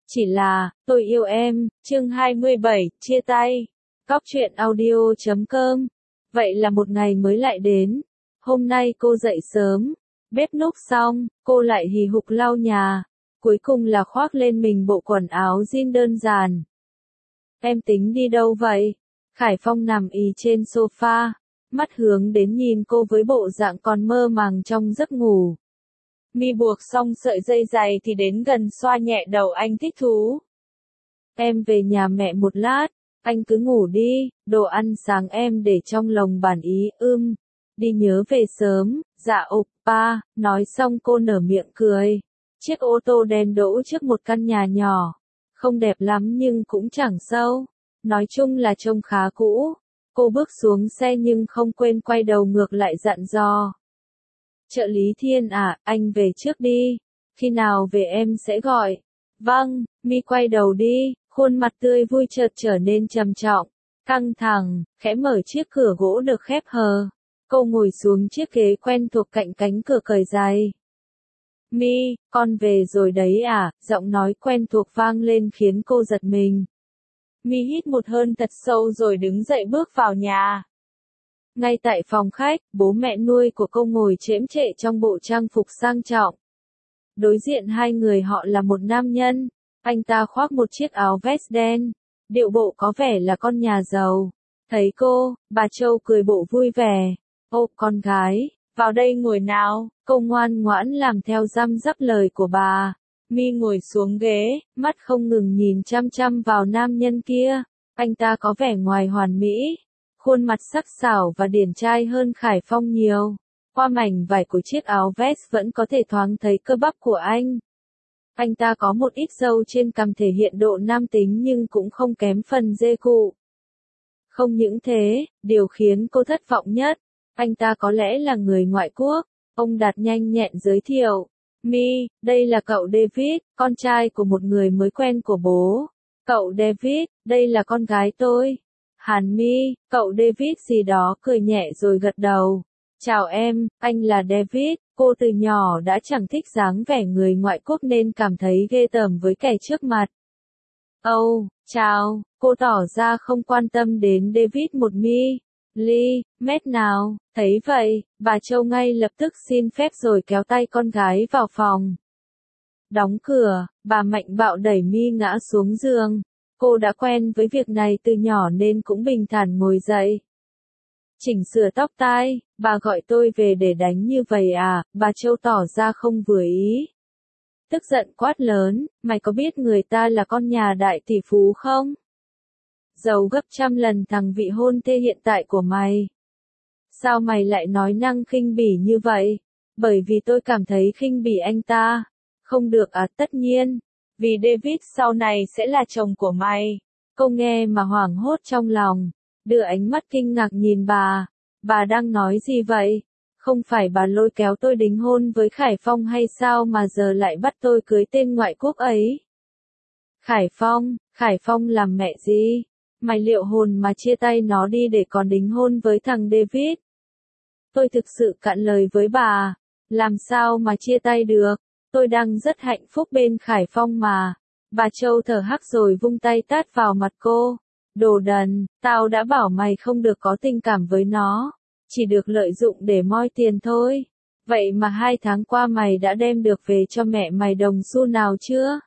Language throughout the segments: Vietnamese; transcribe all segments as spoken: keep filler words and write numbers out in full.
Chỉ là, tôi yêu em, chương hai mươi bảy, chia tay. Góc truyện audio chấm com. Vậy là một ngày mới lại đến. Hôm nay cô dậy sớm, bếp núc xong, cô lại hì hục lau nhà. Cuối cùng là khoác lên mình bộ quần áo jean đơn giản. Em tính đi đâu vậy? Khải Phong nằm ì trên sofa, mắt hướng đến nhìn cô với bộ dạng còn mơ màng trong giấc ngủ. Mi buộc xong sợi dây giày thì đến gần xoa nhẹ đầu anh thích thú. Em về nhà mẹ một lát, anh cứ ngủ đi, đồ ăn sáng em để trong lồng bàn ý, ưm, đi nhớ về sớm, dạ oppa, nói xong cô nở miệng cười. Chiếc ô tô đen đỗ trước một căn nhà nhỏ, không đẹp lắm nhưng cũng chẳng sâu, nói chung là trông khá cũ. Cô bước xuống xe nhưng không quên quay đầu ngược lại dặn dò. Trợ lý Thiên à, anh về trước đi, khi nào về em sẽ gọi. Vâng, Mi quay đầu đi, khuôn mặt tươi vui chợt trở nên trầm trọng, căng thẳng, khẽ mở chiếc cửa gỗ được khép hờ. Cô ngồi xuống chiếc ghế quen thuộc cạnh cánh cửa cởi giày. Mi, con về rồi đấy à, giọng nói quen thuộc vang lên khiến cô giật mình. Mi hít một hơi thật sâu rồi đứng dậy bước vào nhà. Ngay tại phòng khách, bố mẹ nuôi của cô ngồi chễm chệ trong bộ trang phục sang trọng. Đối diện hai người họ là một nam nhân, anh ta khoác một chiếc áo vest đen, điệu bộ có vẻ là con nhà giàu. Thấy cô, bà Châu cười bộ vui vẻ. Ô, con gái, vào đây ngồi nào, cô ngoan ngoãn làm theo răm rắp lời của bà. Mi ngồi xuống ghế, mắt không ngừng nhìn chăm chăm vào nam nhân kia. Anh ta có vẻ ngoài hoàn mỹ, khuôn mặt sắc sảo và điển trai hơn Khải Phong nhiều. Qua mảnh vải của chiếc áo vest vẫn có thể thoáng thấy cơ bắp của anh. Anh ta có một ít râu trên cằm thể hiện độ nam tính nhưng cũng không kém phần dê cụ. Không những thế, điều khiến cô thất vọng nhất, anh ta có lẽ là người ngoại quốc. Ông Đạt nhanh nhẹn giới thiệu. Mi, đây là cậu David, con trai của một người mới quen của bố. Cậu David, đây là con gái tôi. Hàn Mi, cậu David gì đó cười nhẹ rồi gật đầu. Chào em, anh là David. Cô từ nhỏ đã chẳng thích dáng vẻ người ngoại quốc nên cảm thấy ghê tởm với kẻ trước mặt. Âu, oh, chào, cô tỏ ra không quan tâm đến David một mi. Ly, mét nào, thấy vậy, bà Châu ngay lập tức xin phép rồi kéo tay con gái vào phòng. Đóng cửa, bà mạnh bạo đẩy Mi ngã xuống giường. Cô đã quen với việc này từ nhỏ nên cũng bình thản ngồi dậy. Chỉnh sửa tóc tai, bà gọi tôi về để đánh như vậy à, bà Châu tỏ ra không vừa ý. Tức giận quát lớn, mày có biết người ta là con nhà đại tỷ phú không? Giàu gấp trăm lần thằng vị hôn thê hiện tại của mày. Sao mày lại nói năng khinh bỉ như vậy? Bởi vì tôi cảm thấy khinh bỉ anh ta. Không được à, tất nhiên. Vì David sau này sẽ là chồng của mày. Cô nghe mà hoảng hốt trong lòng, đưa ánh mắt kinh ngạc nhìn bà. Bà đang nói gì vậy? Không phải bà lôi kéo tôi đính hôn với Khải Phong hay sao mà giờ lại bắt tôi cưới tên ngoại quốc ấy? Khải Phong, Khải Phong làm mẹ gì? Mày liệu hồn mà chia tay nó đi để còn đính hôn với thằng David? Tôi thực sự cạn lời với bà. Làm sao mà chia tay được? Tôi đang rất hạnh phúc bên Khải Phong mà. Bà Châu thở hắc rồi vung tay tát vào mặt cô. Đồ đần, tao đã bảo mày không được có tình cảm với nó. Chỉ được lợi dụng để moi tiền thôi. Vậy mà hai tháng qua mày đã đem được về cho mẹ mày đồng xu nào chưa?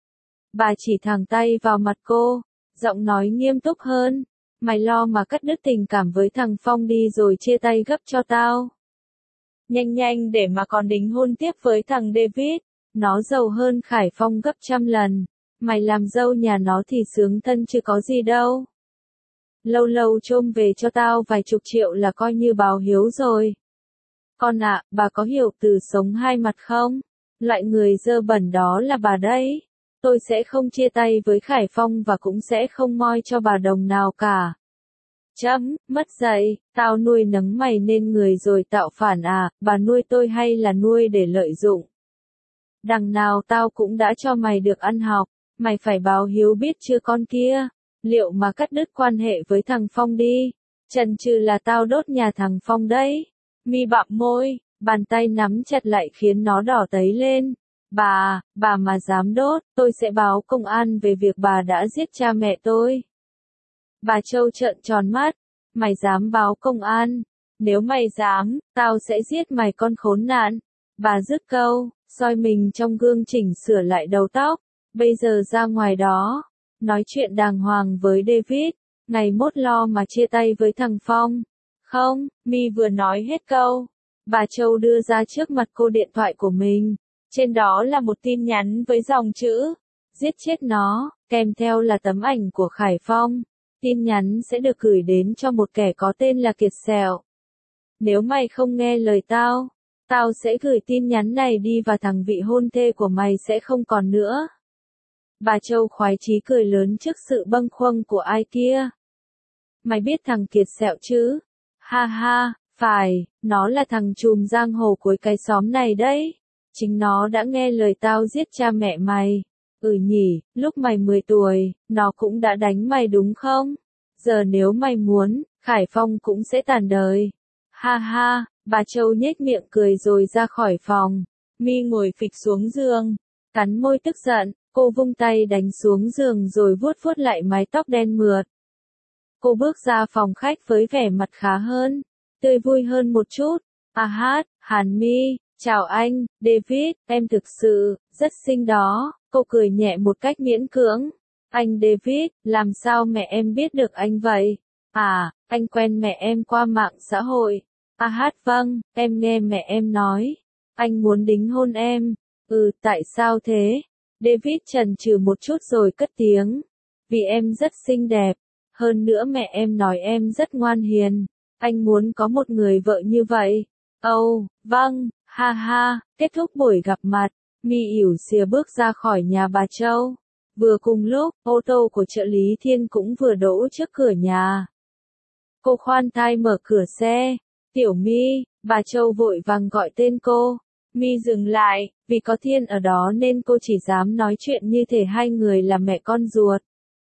Bà chỉ thẳng tay vào mặt cô, giọng nói nghiêm túc hơn. Mày lo mà cắt đứt tình cảm với thằng Phong đi rồi chia tay gấp cho tao. Nhanh nhanh để mà còn đính hôn tiếp với thằng David. Nó giàu hơn Khải Phong gấp trăm lần. Mày làm dâu nhà nó thì sướng thân chứ có gì đâu. Lâu lâu trôm về cho tao vài chục triệu là coi như báo hiếu rồi. Con ạ, à, bà có hiểu từ sống hai mặt không? Loại người dơ bẩn đó là bà đấy. Tôi sẽ không chia tay với Khải Phong và cũng sẽ không moi cho bà đồng nào cả. Chấm, mất dạy, tao nuôi nấng mày nên người rồi tạo phản à, bà nuôi tôi hay là nuôi để lợi dụng? Đằng nào tao cũng đã cho mày được ăn học, mày phải báo hiếu biết chưa con kia? Liệu mà cắt đứt quan hệ với thằng Phong đi, chần chừ là tao đốt nhà thằng Phong đấy. Mi bặm môi, bàn tay nắm chặt lại khiến nó đỏ tấy lên. Bà, bà mà dám đốt, tôi sẽ báo công an về việc bà đã giết cha mẹ tôi. Bà Châu trợn tròn mắt, mày dám báo công an? Nếu mày dám, tao sẽ giết mày con khốn nạn. Bà dứt câu, soi mình trong gương chỉnh sửa lại đầu tóc, bây giờ ra ngoài đó, nói chuyện đàng hoàng với David, ngày mốt lo mà chia tay với thằng Phong. Không, Mi vừa nói hết câu, bà Châu đưa ra trước mặt cô điện thoại của mình, trên đó là một tin nhắn với dòng chữ, giết chết nó, kèm theo là tấm ảnh của Khải Phong. Tin nhắn sẽ được gửi đến cho một kẻ có tên là Kiệt Sẹo. Nếu mày không nghe lời tao, tao sẽ gửi tin nhắn này đi và thằng vị hôn thê của mày sẽ không còn nữa. Bà Châu khoái chí cười lớn trước sự bâng khuâng của ai kia. Mày biết thằng Kiệt Sẹo chứ? Ha ha, phải, nó là thằng trùm giang hồ cuối cái xóm này đấy. Chính nó đã nghe lời tao giết cha mẹ mày. Ừ nhỉ, lúc mày mười tuổi, nó cũng đã đánh mày đúng không? Giờ nếu mày muốn, Khải Phong cũng sẽ tàn đời. Ha ha, bà Châu nhếch miệng cười rồi ra khỏi phòng. Mi ngồi phịch xuống giường, cắn môi tức giận, cô vung tay đánh xuống giường rồi vuốt vuốt lại mái tóc đen mượt. Cô bước ra phòng khách với vẻ mặt khá hơn, tươi vui hơn một chút. À hát, Hàn Mi, chào anh, David, em thực sự, rất xinh đó. Cô cười nhẹ một cách miễn cưỡng. Anh David, làm sao mẹ em biết được anh vậy? À, anh quen mẹ em qua mạng xã hội. À hát vâng, em nghe mẹ em nói. Anh muốn đính hôn em. Ừ, tại sao thế? David chần chừ một chút rồi cất tiếng. Vì em rất xinh đẹp. Hơn nữa mẹ em nói em rất ngoan hiền. Anh muốn có một người vợ như vậy. Ồ, oh, vâng, ha ha, kết thúc buổi gặp mặt. Mi ỉu xìa bước ra khỏi nhà bà Châu. Vừa cùng lúc, ô tô của trợ lý Thiên cũng vừa đỗ trước cửa nhà. Cô khoan thai mở cửa xe. Tiểu Mi, bà Châu vội vàng gọi tên cô. Mi dừng lại, vì có Thiên ở đó nên cô chỉ dám nói chuyện như thể hai người là mẹ con ruột.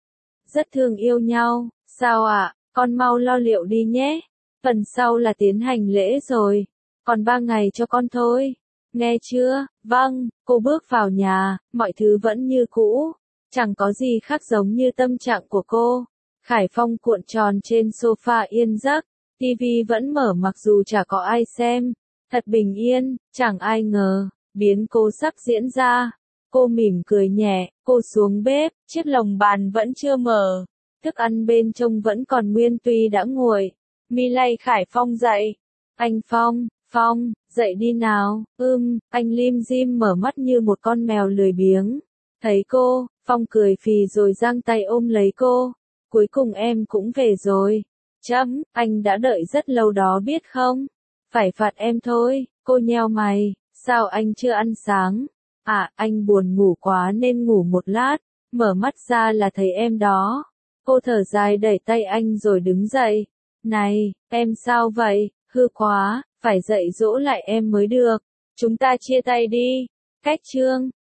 Rất thương yêu nhau, sao ạ, à? Con mau lo liệu đi nhé. Phần sau là tiến hành lễ rồi. Còn ba ngày cho con thôi. Nghe chưa? Vâng, cô bước vào nhà, mọi thứ vẫn như cũ. Chẳng có gì khác giống như tâm trạng của cô. Khải Phong cuộn tròn trên sofa yên giấc. tivi vẫn mở mặc dù chả có ai xem. Thật bình yên, chẳng ai ngờ, biến cố sắp diễn ra. Cô mỉm cười nhẹ, cô xuống bếp, chiếc lồng bàn vẫn chưa mở. Thức ăn bên trong vẫn còn nguyên tuy đã nguội. Mi lay Khải Phong dậy. Anh Phong, Phong, dậy đi nào. Ưm, anh lim dim mở mắt như một con mèo lười biếng. Thấy cô, Phong cười phì rồi giang tay ôm lấy cô. Cuối cùng em cũng về rồi. Chấm, anh đã đợi rất lâu đó biết không? Phải phạt em thôi. Cô nheo mày, sao anh chưa ăn sáng? À, anh buồn ngủ quá nên ngủ một lát. Mở mắt ra là thấy em đó. Cô thở dài đẩy tay anh rồi đứng dậy. Này, em sao vậy? Hư quá, phải dạy dỗ lại em mới được. Chúng ta chia tay đi. Cách chương